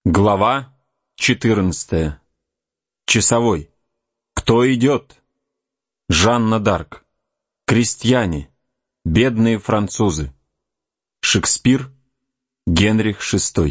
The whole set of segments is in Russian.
Глава 14. Часовой. Кто идет? Жанна д'Арк. Крестьяне. Бедные французы. Шекспир. Генрих VI.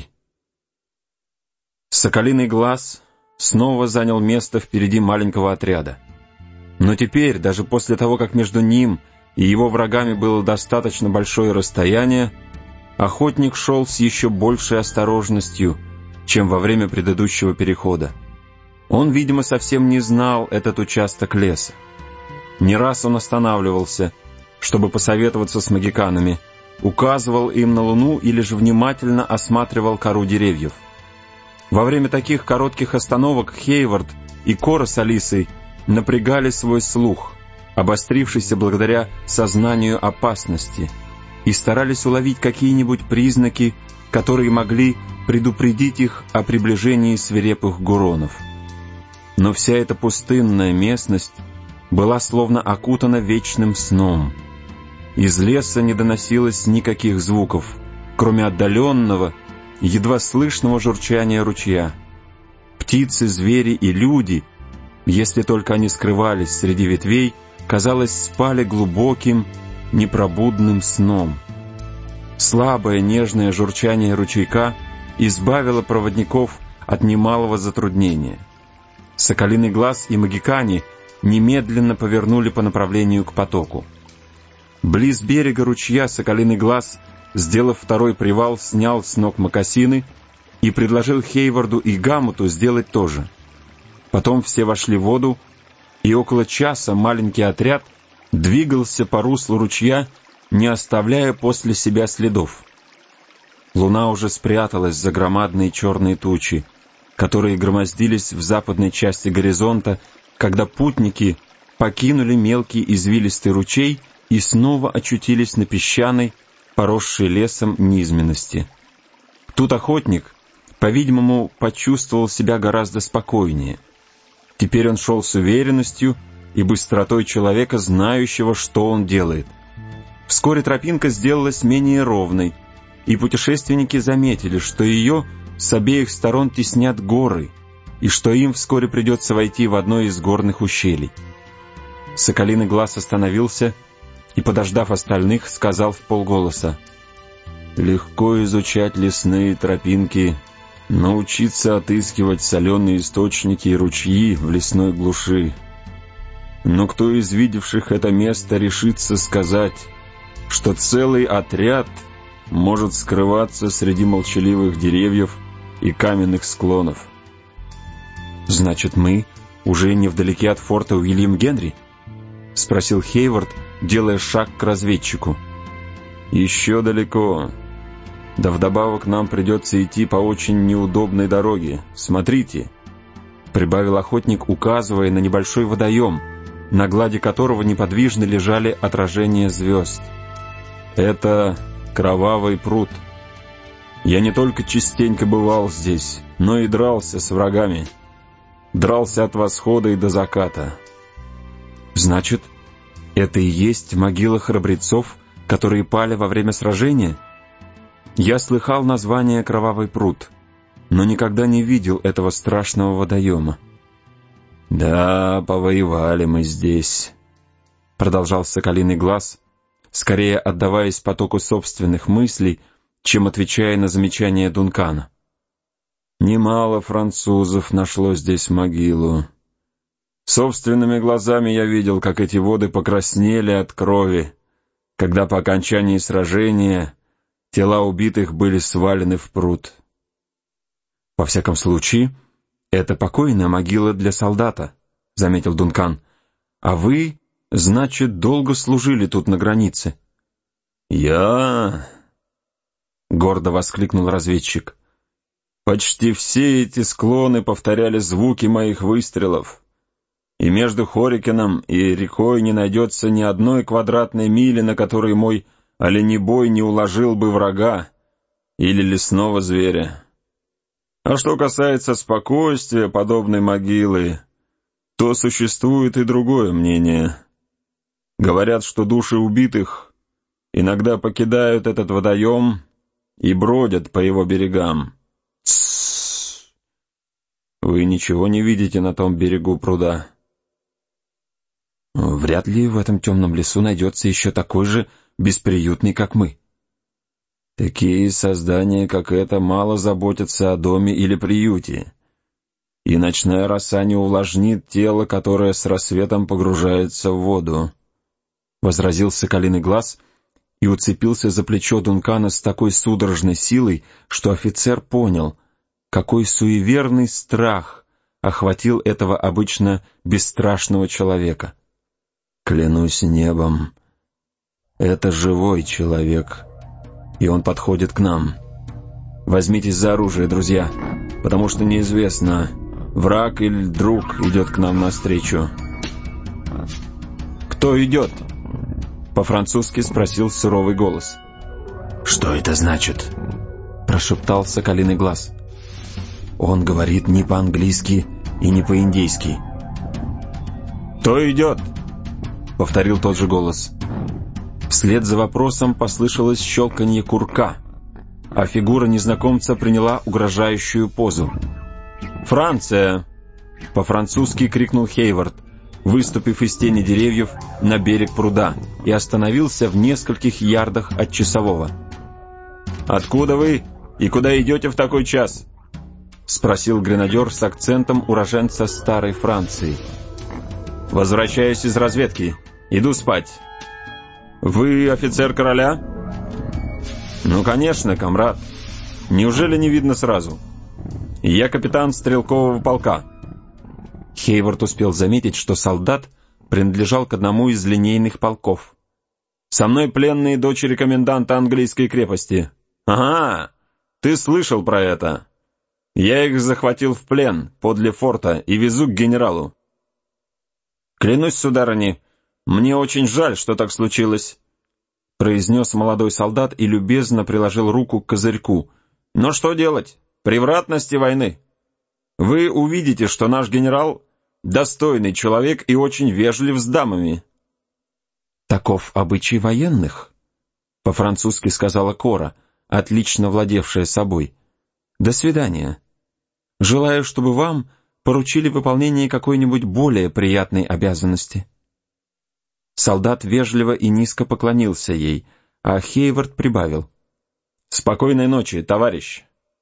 Соколиный глаз снова занял место впереди маленького отряда. Но теперь, даже после того, как между ним и его врагами было достаточно большое расстояние, охотник шел с еще большей осторожностью, чем во время предыдущего перехода. Он, видимо, совсем не знал этот участок леса. Не раз он останавливался, чтобы посоветоваться с магиканами, указывал им на луну или же внимательно осматривал кору деревьев. Во время таких коротких остановок Хейвард и Кора с Алисой напрягали свой слух, обострившийся благодаря сознанию опасности, и старались уловить какие-нибудь признаки, которые могли предупредить их о приближении свирепых гуронов. Но вся эта пустынная местность была словно окутана вечным сном. Из леса не доносилось никаких звуков, кроме отдаленного, едва слышного журчания ручья. Птицы, звери и люди, если только они скрывались среди ветвей, казалось, спали глубоким, непробудным сном. Слабое нежное журчание ручейка избавило проводников от немалого затруднения. Соколиный глаз и магикане немедленно повернули по направлению к потоку. Близ берега ручья Соколиный глаз, сделав второй привал, снял с ног мокасины и предложил Хейварду и Гамуту сделать то же. Потом все вошли в воду, и около часа маленький отряд двигался по руслу ручья, не оставляя после себя следов. Луна уже спряталась за громадные черные тучи, которые громоздились в западной части горизонта, когда путники покинули мелкий извилистый ручей и снова очутились на песчаной, поросшей лесом низменности. Тут охотник, по-видимому, почувствовал себя гораздо спокойнее. Теперь он шел с уверенностью и быстротой человека, знающего, что он делает. Вскоре тропинка сделалась менее ровной, и путешественники заметили, что ее с обеих сторон теснят горы, и что им вскоре придется войти в одно из горных ущелий. Соколиный глаз остановился и, подождав остальных, сказал вполголоса: «Легко изучать лесные тропинки, научиться отыскивать соленые источники и ручьи в лесной глуши. Но кто из видевших это место решится сказать, что целый отряд может скрываться среди молчаливых деревьев и каменных склонов?» «Значит, мы уже невдалеке от форта Уильям Генри?» — спросил Хейвард, делая шаг к разведчику. «Еще далеко. Да вдобавок нам придется идти по очень неудобной дороге. Смотрите», — прибавил охотник, указывая на небольшой водоем, на глади которого неподвижно лежали отражения звезд. «Это Кровавый пруд. Я не только частенько бывал здесь, но и дрался с врагами. Дрался от восхода и до заката». «Значит, это и есть могила храбрецов, которые пали во время сражения? Я слыхал название Кровавый пруд, но никогда не видел этого страшного водоема». «Да, повоевали мы здесь», — продолжал Соколиный глаз, скорее отдаваясь потоку собственных мыслей, чем отвечая на замечание Дункана. «Немало французов нашло здесь могилу. Собственными глазами я видел, как эти воды покраснели от крови, когда по окончании сражения тела убитых были свалены в пруд». «Во всяком случае, это покойная могила для солдата», — заметил Дункан. «А вы, значит, долго служили тут на границе?» «Я...» — гордо воскликнул разведчик. «Почти все эти склоны повторяли звуки моих выстрелов, и между Хорикеном и рекой не найдется ни одной квадратной мили, на которой мой оленебой не уложил бы врага или лесного зверя. А что касается спокойствия подобной могилы, то существует и другое мнение. Говорят, что души убитых иногда покидают этот водоем и бродят по его берегам. Тссс! Вы ничего не видите на том берегу пруда? Вряд ли в этом темном лесу найдется еще такой же бесприютный, как мы. Такие создания, как это, мало заботятся о доме или приюте. И ночная роса не увлажнит тело, которое с рассветом погружается в воду. Возразил Соколиный Глаз и уцепился за плечо Дункана с такой судорожной силой, что офицер понял, какой суеверный страх охватил этого обычно бесстрашного человека. «Клянусь небом, это живой человек, и он подходит к нам. Возьмитесь за оружие, друзья, потому что неизвестно, враг или друг идет к нам навстречу». «Кто идет?» — по-французски спросил суровый голос. «Что это значит?» — прошептал Соколиный Глаз. «Он говорит не по-английски и не по-индейски». «Кто идет?» — повторил тот же голос. Вслед за вопросом послышалось щелканье курка, а фигура незнакомца приняла угрожающую позу. «Франция!» — по-французски крикнул Хейвард, выступив из тени деревьев на берег пруда, и остановился в нескольких ярдах от часового. «Откуда вы и куда идете в такой час?» — спросил гренадер с акцентом уроженца старой Франции. «Возвращаюсь из разведки. Иду спать». «Вы офицер короля?» «Ну, конечно, комрад. Неужели не видно сразу? Я капитан стрелкового полка». Хейвард успел заметить, что солдат принадлежал к одному из линейных полков. «Со мной пленные дочери коменданта английской крепости». «Ага, ты слышал про это. Я их захватил в плен подле форта и везу к генералу». «Клянусь, сударыня, мне очень жаль, что так случилось», — произнес молодой солдат и любезно приложил руку к козырьку. «Но что делать? Превратности войны. Вы увидите, что наш генерал — достойный человек и очень вежлив с дамами». «Таков обычай военных», — по-французски сказала Кора, отлично владевшая собой. «До свидания. Желаю, чтобы вам поручили выполнение какой-нибудь более приятной обязанности». Солдат вежливо и низко поклонился ей, а Хейвард прибавил: «Спокойной ночи, товарищ!»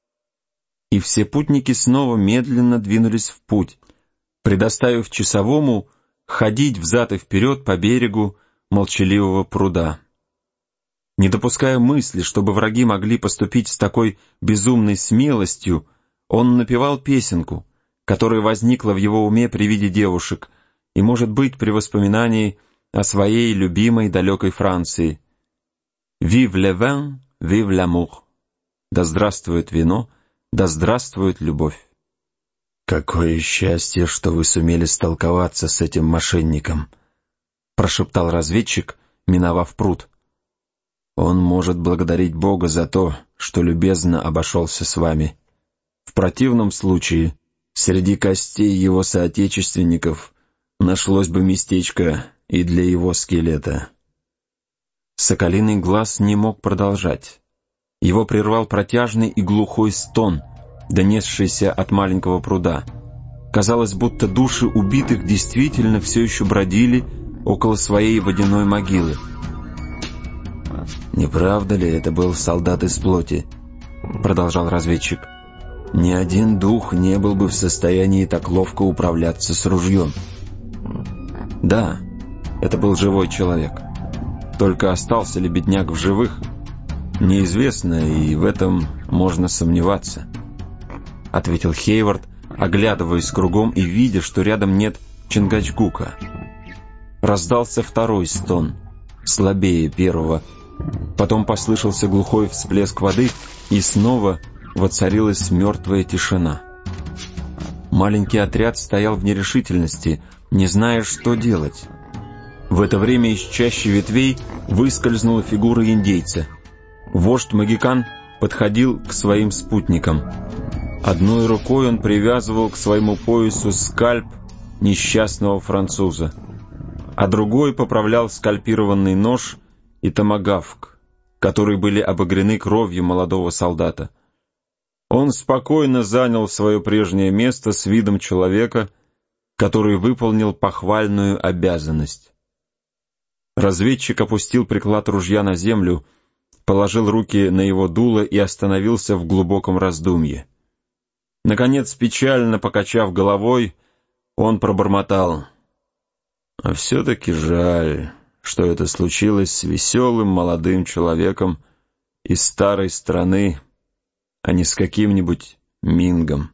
И все путники снова медленно двинулись в путь, предоставив часовому ходить взад и вперед по берегу молчаливого пруда. Не допуская мысли, чтобы враги могли поступить с такой безумной смелостью, он напевал песенку, которая возникла в его уме при виде девушек и, может быть, при воспоминании о своей любимой далекой Франции. «Vive le vin, vive l'amour!» «Да здравствует вино, да здравствует любовь!» «Какое счастье, что вы сумели столковаться с этим мошенником!» прошептал разведчик, миновав пруд. «Он может благодарить Бога за то, что любезно обошелся с вами. В противном случае, среди костей его соотечественников нашлось бы местечко и для его скелета». Соколиный Глаз не мог продолжать. Его прервал протяжный и глухой стон, донесшийся от маленького пруда. Казалось, будто души убитых действительно все еще бродили около своей водяной могилы. «Не правда ли это был солдат из плоти?» — продолжал разведчик. «Ни один дух не был бы в состоянии так ловко управляться с ружьем». «Да, это был живой человек. Только остался ли бедняк в живых, неизвестно, и в этом можно сомневаться», — ответил Хейвард, оглядываясь кругом и видя, что рядом нет Чингачгука. Раздался второй стон, слабее первого. Потом послышался глухой всплеск воды, и снова воцарилась мертвая тишина. Маленький отряд стоял в нерешительности, не зная, что делать. В это время из чащи ветвей выскользнула фигура индейца. Вождь Магикан подходил к своим спутникам. Одной рукой он привязывал к своему поясу скальп несчастного француза, а другой поправлял скальпированный нож и томагавк, которые были обогрены кровью молодого солдата. Он спокойно занял свое прежнее место с видом человека, который выполнил похвальную обязанность. Разведчик опустил приклад ружья на землю, положил руки на его дуло и остановился в глубоком раздумье. Наконец, печально покачав головой, он пробормотал: «А все-таки жаль, что это случилось с веселым молодым человеком из старой страны, а не с каким-нибудь Мингом».